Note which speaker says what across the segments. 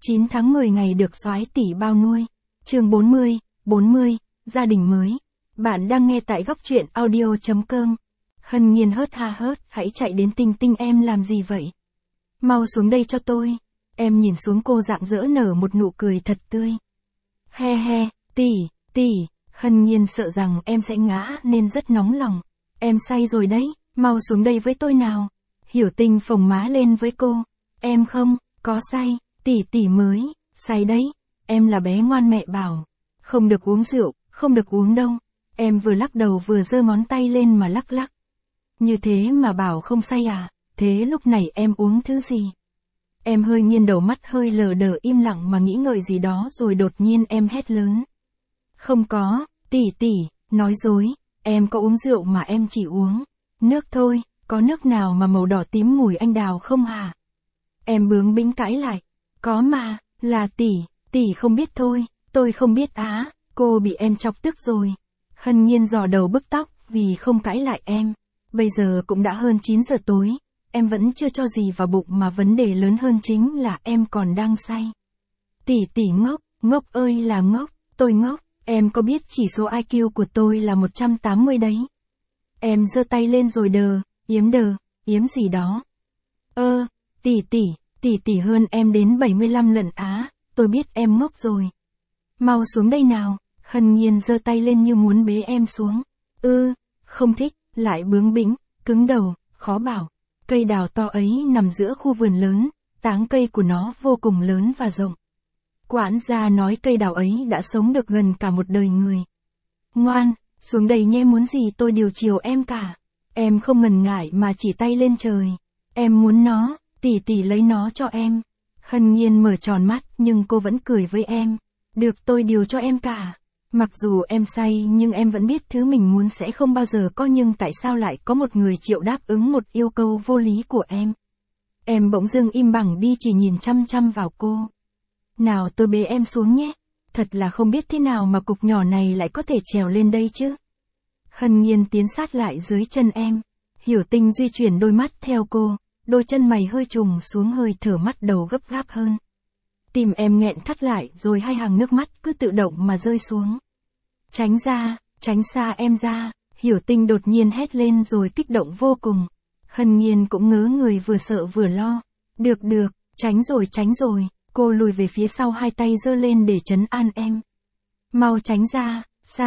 Speaker 1: 9 tháng 10 ngày được soái tỷ bao nuôi. Chương 40, gia đình mới. Bạn đang nghe tại góc truyện audio.com. Hân Nhiên hớt ha hớt, hãy chạy đến Tinh Tinh, em làm gì vậy? Mau xuống đây cho tôi. Em nhìn xuống cô rạng rỡ nở một nụ cười thật tươi. He he, tỷ, Hân Nhiên sợ rằng em sẽ ngã nên rất nóng lòng. Em say rồi đấy, mau xuống đây với tôi nào. Hiểu Tinh phồng má lên với cô. Em không, có say, tỷ mới, say đấy. Em là bé ngoan, mẹ bảo. Không được uống rượu, không được uống đâu. Em vừa lắc đầu vừa giơ ngón tay lên mà lắc lắc. Như thế mà bảo không say à? Thế lúc này em uống thứ gì? Em hơi nghiêng đầu, mắt hơi lờ đờ, im lặng mà nghĩ ngợi gì đó, rồi đột nhiên em hét lớn. Không có, tỷ, nói dối, em có uống rượu mà em chỉ uống nước thôi, có nước nào mà màu đỏ tím mùi anh đào không hả? Em bướng bĩnh cãi lại. Có mà, là tỷ không biết thôi, tôi không biết á. Cô bị em chọc tức rồi. Hân Nhiên giò đầu bứt tóc vì không cãi lại em. Bây giờ cũng đã hơn 9 giờ tối, em vẫn chưa cho gì vào bụng, mà vấn đề lớn hơn chính là em còn đang say. Tỷ ngốc ơi là ngốc, tôi ngốc. Em có biết chỉ số IQ của tôi là 180 đấy. Em giơ tay lên rồi yếm gì đó. Tỷ hơn em đến 75 lần á, tôi biết em ngốc rồi. Mau xuống đây nào. Hân Nhiên giơ tay lên như muốn bế em xuống. Không thích, lại bướng bĩnh, cứng đầu, khó bảo. Cây đào to ấy nằm giữa khu vườn lớn, tán cây của nó vô cùng lớn và rộng. Quản gia nói cây đào ấy đã sống được gần cả một đời người. Ngoan, xuống đây nhé, muốn gì tôi đều chiều em cả. Em không ngần ngại mà chỉ tay lên trời. Em muốn nó, tỷ lấy nó cho em. Hân Nhiên mở tròn mắt nhưng cô vẫn cười với em. Được, tôi điều cho em cả. Mặc dù em say nhưng em vẫn biết thứ mình muốn sẽ không bao giờ có, nhưng tại sao lại có một người chịu đáp ứng một yêu cầu vô lý của em? Em bỗng dưng im bặt đi, chỉ nhìn chăm chăm vào cô. Nào, tôi bế em xuống nhé. Thật là không biết thế nào mà cục nhỏ này lại có thể trèo lên đây chứ. Hân Nhiên tiến sát lại dưới chân em. Hiểu Tinh di chuyển đôi mắt theo cô, đôi chân mày hơi trùng xuống, hơi thở mắt đầu gấp gáp hơn. Tim em nghẹn thắt lại, rồi hai hàng nước mắt cứ tự động mà rơi xuống. Tránh xa em ra. Hiểu Tinh đột nhiên hét lên rồi kích động vô cùng. Hân Nhiên cũng ngớ người, vừa sợ vừa lo. Được, tránh rồi. Cô lùi về phía sau, hai tay giơ lên để trấn an em. Mau tránh ra,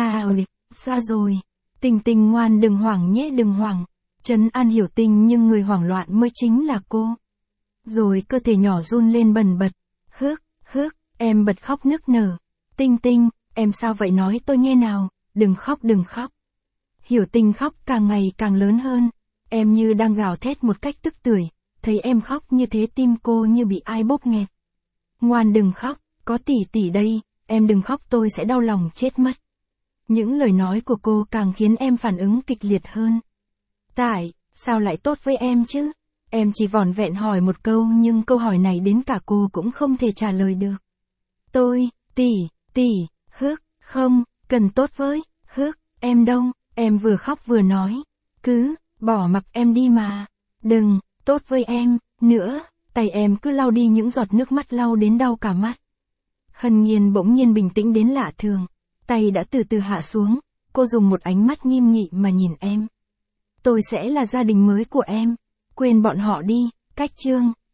Speaker 1: xa rồi. Tinh ngoan, đừng hoảng nhé, đừng hoảng. Trấn an Hiểu Tinh, nhưng người hoảng loạn mới chính là cô. Rồi cơ thể nhỏ run lên bần bật. Hước, em bật khóc nức nở. Tinh, em sao vậy, nói tôi nghe nào, đừng khóc. Hiểu Tinh khóc càng ngày càng lớn hơn. Em như đang gào thét một cách tức tưởi. Thấy em khóc như thế, tim cô như bị ai bóp nghẹt. Ngoan đừng khóc, có tỷ đây, em đừng khóc, tôi sẽ đau lòng chết mất. Những lời nói của cô càng khiến em phản ứng kịch liệt hơn. Tại sao lại tốt với em chứ? Em chỉ vỏn vẹn hỏi một câu, nhưng câu hỏi này đến cả cô cũng không thể trả lời được. Tôi, tỷ, không, cần tốt với, em đâu, em vừa khóc vừa nói. Cứ, bỏ mặc em đi mà. Đừng, tốt với em, nữa. Tay em cứ lau đi những giọt nước mắt, lau đến đau cả mắt. Hân Nhiên bỗng nhiên bình tĩnh đến lạ thường. Tay đã từ từ hạ xuống, cô dùng một ánh mắt nghiêm nghị mà nhìn em. Tôi sẽ là gia đình mới của em. Quên bọn họ đi, cách chương.